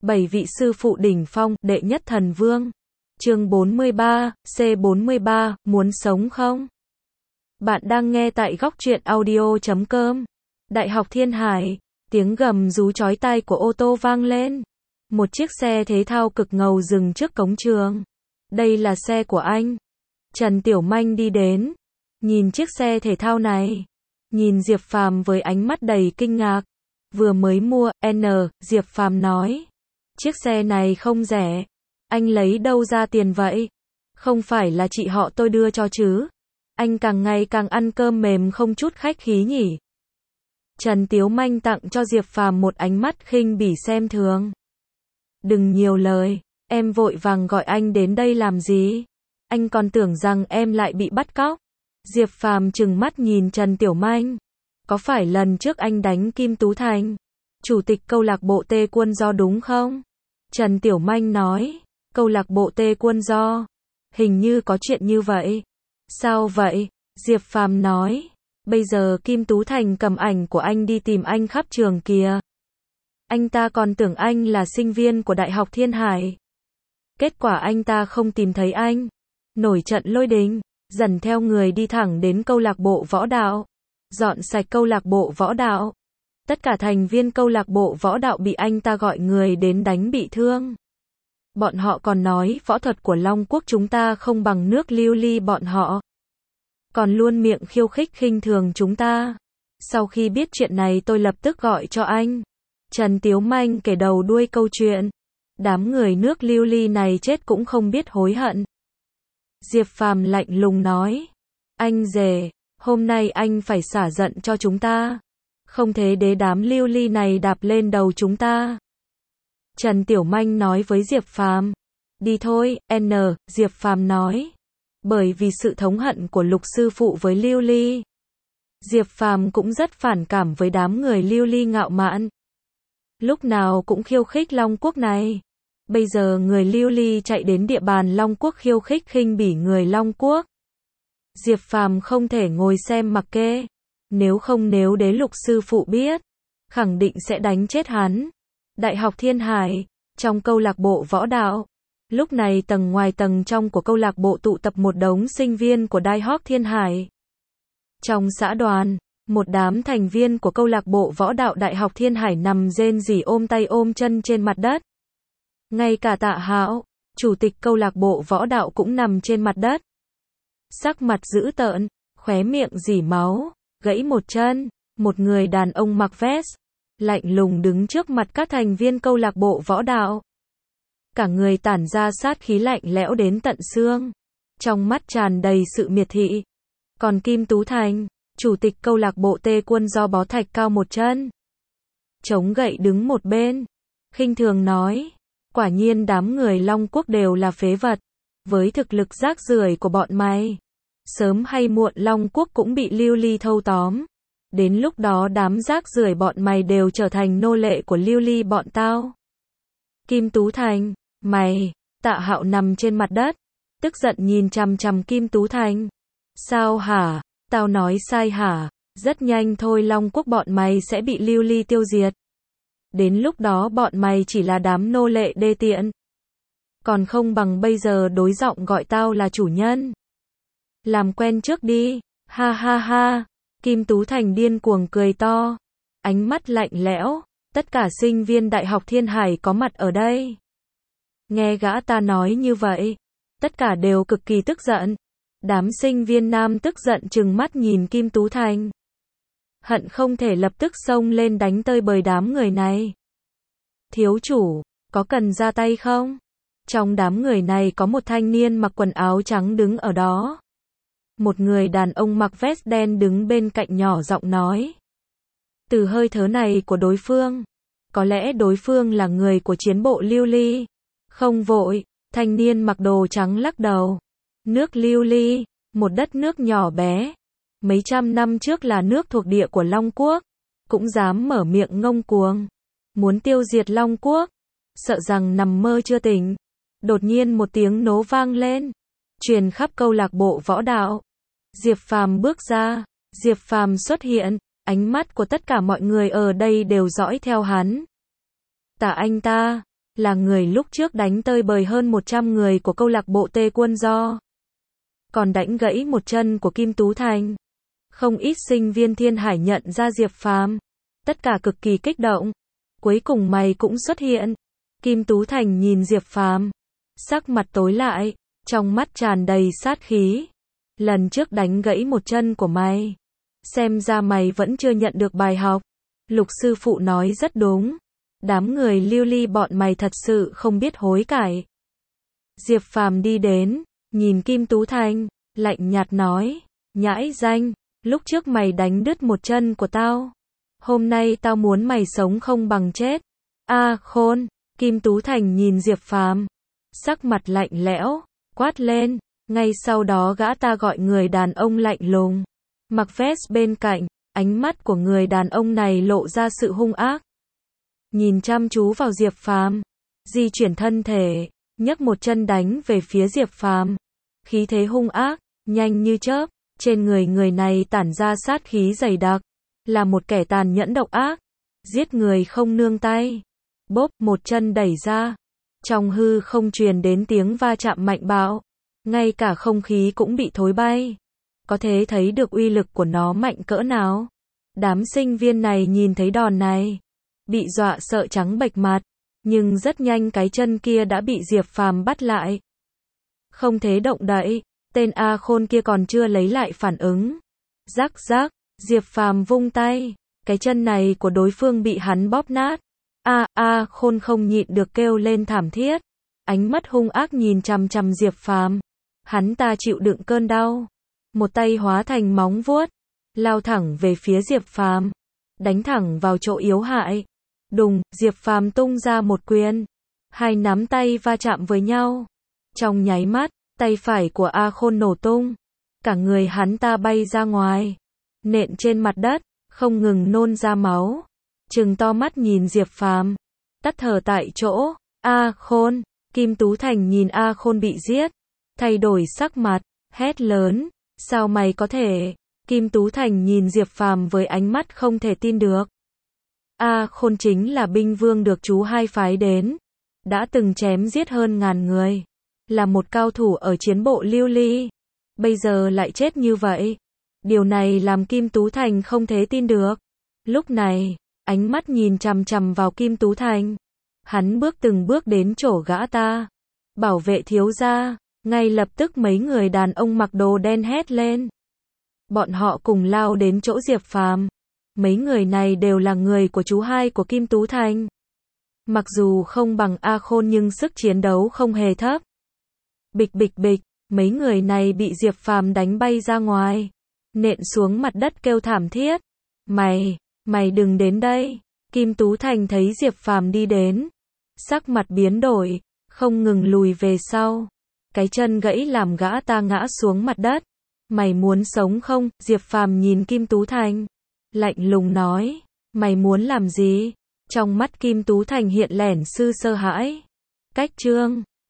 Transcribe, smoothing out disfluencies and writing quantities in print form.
7 vị sư phụ đỉnh phong, đệ nhất thần vương. Chương 43, C43, muốn sống không? Bạn đang nghe tại góc truyện audio.com. Đại học Thiên Hải, tiếng gầm rú chói tai của ô tô vang lên. Một chiếc xe thể thao cực ngầu dừng trước cổng trường. Đây là xe của anh. Trần Tiểu Manh đi đến, nhìn chiếc xe thể thao này, nhìn Diệp Phàm với ánh mắt đầy kinh ngạc. Vừa mới mua, Diệp Phàm nói. Chiếc xe này không rẻ. Anh lấy đâu ra tiền vậy? Không phải là chị họ tôi đưa cho chứ? Anh càng ngày càng ăn cơm mềm không chút khách khí nhỉ? Trần Tiểu Manh tặng cho Diệp Phàm một ánh mắt khinh bỉ xem thường. Đừng nhiều lời, em vội vàng gọi anh đến đây làm gì? Anh còn tưởng rằng em lại bị bắt cóc. Diệp Phàm trừng mắt nhìn Trần Tiểu Manh. Có phải lần trước anh đánh Kim Tú Thành, chủ tịch câu lạc bộ Tê Quân Do đúng không? Trần Tiểu Manh nói, câu lạc bộ Tê Quân Do, hình như có chuyện như vậy. Sao vậy? Diệp Phàm nói, bây giờ Kim Tú Thành cầm ảnh của anh đi tìm anh khắp trường kìa. Anh ta còn tưởng anh là sinh viên của Đại học Thiên Hải. Kết quả anh ta không tìm thấy anh. Nổi trận lôi đình, dần theo người đi thẳng đến câu lạc bộ võ đạo. Dọn sạch câu lạc bộ võ đạo. Tất cả thành viên câu lạc bộ võ đạo bị anh ta gọi người đến đánh bị thương. Bọn họ còn nói võ thuật của Long Quốc chúng ta không bằng nước Lưu Ly bọn họ. Còn luôn miệng khiêu khích khinh thường chúng ta. Sau khi biết chuyện này tôi lập tức gọi cho anh. Trần Tiểu Manh kể đầu đuôi câu chuyện. Đám người nước Lưu Ly này chết cũng không biết hối hận. Diệp Phàm lạnh lùng nói. Anh rể, hôm nay anh phải xả giận cho chúng ta. Không thế để đám Lưu Ly này đạp lên đầu chúng ta. Trần Tiểu Manh nói với Diệp Phàm. Đi thôi, Diệp Phàm nói. Bởi vì sự thống hận của Lục sư phụ với Lưu Ly. Diệp Phàm cũng rất phản cảm với đám người Lưu Ly ngạo mạn. Lúc nào cũng khiêu khích Long Quốc này. Bây giờ người Lưu Ly chạy đến địa bàn Long Quốc khiêu khích khinh bỉ người Long Quốc. Diệp Phàm không thể ngồi xem mặc kệ. Nếu đế Lục sư phụ biết, khẳng định sẽ đánh chết hắn. Đại học Thiên Hải, trong câu lạc bộ võ đạo. Lúc này tầng ngoài tầng trong của câu lạc bộ tụ tập một đống sinh viên của Đại học Thiên Hải. Trong xã đoàn, một đám thành viên của câu lạc bộ võ đạo Đại học Thiên Hải nằm rên rỉ ôm tay ôm chân trên mặt đất. Ngay cả Tạ Hạo, chủ tịch câu lạc bộ võ đạo cũng nằm trên mặt đất. Sắc mặt dữ tợn, khóe miệng rỉ máu, gãy một chân, một người đàn ông mặc vest, lạnh lùng đứng trước mặt các thành viên câu lạc bộ võ đạo. Cả người tản ra sát khí lạnh lẽo đến tận xương, trong mắt tràn đầy sự miệt thị. Còn Kim Tú Thành, chủ tịch câu lạc bộ Tê Quân Do bó thạch cao một chân, chống gậy đứng một bên, khinh thường nói, quả nhiên đám người Long Quốc đều là phế vật, với thực lực rác rưởi của bọn mày, sớm hay muộn Long Quốc cũng bị Lưu Ly thâu tóm. Đến lúc đó đám rác rưởi bọn mày đều trở thành nô lệ của Lưu Ly bọn tao. Kim Tú Thành, mày, Tạ Hạo nằm trên mặt đất, tức giận nhìn chằm chằm Kim Tú Thành. Sao hả? Tao nói sai hả? Rất nhanh thôi Long Quốc bọn mày sẽ bị Lưu Ly tiêu diệt. Đến lúc đó bọn mày chỉ là đám nô lệ đê tiện. Còn không bằng bây giờ đối giọng gọi tao là chủ nhân. Làm quen trước đi, ha ha ha. Kim Tú Thành điên cuồng cười to, ánh mắt lạnh lẽo, tất cả sinh viên Đại học Thiên Hải có mặt ở đây. Nghe gã ta nói như vậy, tất cả đều cực kỳ tức giận. Đám sinh viên nam tức giận trừng mắt nhìn Kim Tú Thành. Hận không thể lập tức xông lên đánh tơi bời đám người này. Thiếu chủ, có cần ra tay không? Trong đám người này có một thanh niên mặc quần áo trắng đứng ở đó. Một người đàn ông mặc vest đen đứng bên cạnh nhỏ giọng nói. Từ hơi thở này của đối phương, có lẽ đối phương là người của chiến bộ Lưu Ly. Không vội, thanh niên mặc đồ trắng lắc đầu. Nước Lưu Ly, một đất nước nhỏ bé. Mấy trăm năm trước là nước thuộc địa của Long Quốc. Cũng dám mở miệng ngông cuồng. Muốn tiêu diệt Long Quốc. Sợ rằng nằm mơ chưa tỉnh. Đột nhiên một tiếng nổ vang lên. Truyền khắp câu lạc bộ võ đạo. Diệp Phàm bước ra. Diệp Phàm xuất hiện. Ánh mắt của tất cả mọi người ở đây đều dõi theo hắn. Tả anh ta. là người lúc trước đánh tơi bời hơn 100 người của câu lạc bộ Tê Quân Do. Còn đánh gãy một chân của Kim Tú Thành. Không ít sinh viên Thiên Hải nhận ra Diệp Phàm. Tất cả cực kỳ kích động. Cuối cùng mày cũng xuất hiện. Kim Tú Thành nhìn Diệp Phàm, sắc mặt tối lại, trong mắt tràn đầy sát khí. Lần trước đánh gãy một chân của mày, xem ra mày vẫn chưa nhận được bài học. Lục sư phụ nói rất đúng. Đám người lưu ly bọn mày thật sự không biết hối cải. Diệp Phàm đi đến, nhìn Kim Tú Thành, lạnh nhạt nói, nhãi danh, lúc trước mày đánh đứt một chân của tao. Hôm nay tao muốn mày sống không bằng chết. A khôn, Kim Tú Thành nhìn Diệp Phàm, sắc mặt lạnh lẽo, quát lên, ngay sau đó gã ta gọi người đàn ông lạnh lùng, mặc vest bên cạnh, ánh mắt của người đàn ông này lộ ra sự hung ác. Nhìn chăm chú vào Diệp Phàm, di chuyển thân thể, nhấc một chân đánh về phía Diệp Phàm. Khí thế hung ác, nhanh như chớp, trên người người này tản ra sát khí dày đặc, là một kẻ tàn nhẫn độc ác, giết người không nương tay. Bốp, một chân đẩy ra, trong hư không truyền đến tiếng va chạm mạnh bạo, ngay cả không khí cũng bị thối bay. Có thể thấy được uy lực của nó mạnh cỡ nào. Đám sinh viên này nhìn thấy đòn này, bị dọa sợ trắng bệch mặt, nhưng rất nhanh cái chân kia đã bị Diệp Phàm bắt lại. Không thể động đậy, tên A Khôn kia còn chưa lấy lại phản ứng. Rắc rắc, Diệp Phàm vung tay, cái chân này của đối phương bị hắn bóp nát. A Khôn không nhịn được kêu lên thảm thiết, ánh mắt hung ác nhìn chằm chằm Diệp Phàm. Hắn ta chịu đựng cơn đau, một tay hóa thành móng vuốt, lao thẳng về phía Diệp Phàm, đánh thẳng vào chỗ yếu hại. Đùng, Diệp Phàm tung ra một quyền, hai nắm tay va chạm với nhau. Trong nháy mắt, tay phải của A Khôn nổ tung, cả người hắn ta bay ra ngoài, nện trên mặt đất, không ngừng nôn ra máu. Trừng to mắt nhìn Diệp Phàm, tắt thở tại chỗ. A Khôn, Kim Tú Thành nhìn A Khôn bị giết, thay đổi sắc mặt, hét lớn, sao mày có thể? Kim Tú Thành nhìn Diệp Phàm với ánh mắt không thể tin được. A Khôn chính là binh vương được chú hai phái đến, đã từng chém giết hơn 1000 người, là một cao thủ ở chiến bộ lưu ly, bây giờ lại chết như vậy. Điều này làm Kim Tú Thành không thể tin được. Lúc này, ánh mắt nhìn chằm chằm vào Kim Tú Thành, hắn bước từng bước đến chỗ gã ta. Bảo vệ thiếu gia. Ngay lập tức mấy người đàn ông mặc đồ đen hét lên. Bọn họ cùng lao đến chỗ Diệp Phàm. Mấy người này đều là người của chú hai của Kim Tú Thành. Mặc dù không bằng A Khôn nhưng sức chiến đấu không hề thấp. Bịch bịch bịch, mấy người này bị Diệp Phàm đánh bay ra ngoài, nện xuống mặt đất kêu thảm thiết. Mày đừng đến đây. Kim Tú Thành thấy Diệp Phàm đi đến, sắc mặt biến đổi, không ngừng lùi về sau. Cái chân gãy làm gã ta ngã xuống mặt đất. Mày muốn sống không? Diệp Phàm nhìn Kim Tú Thành, lạnh lùng nói, mày muốn làm gì? Trong mắt Kim Tú Thành hiện lẻn sự sợ hãi. Cách chương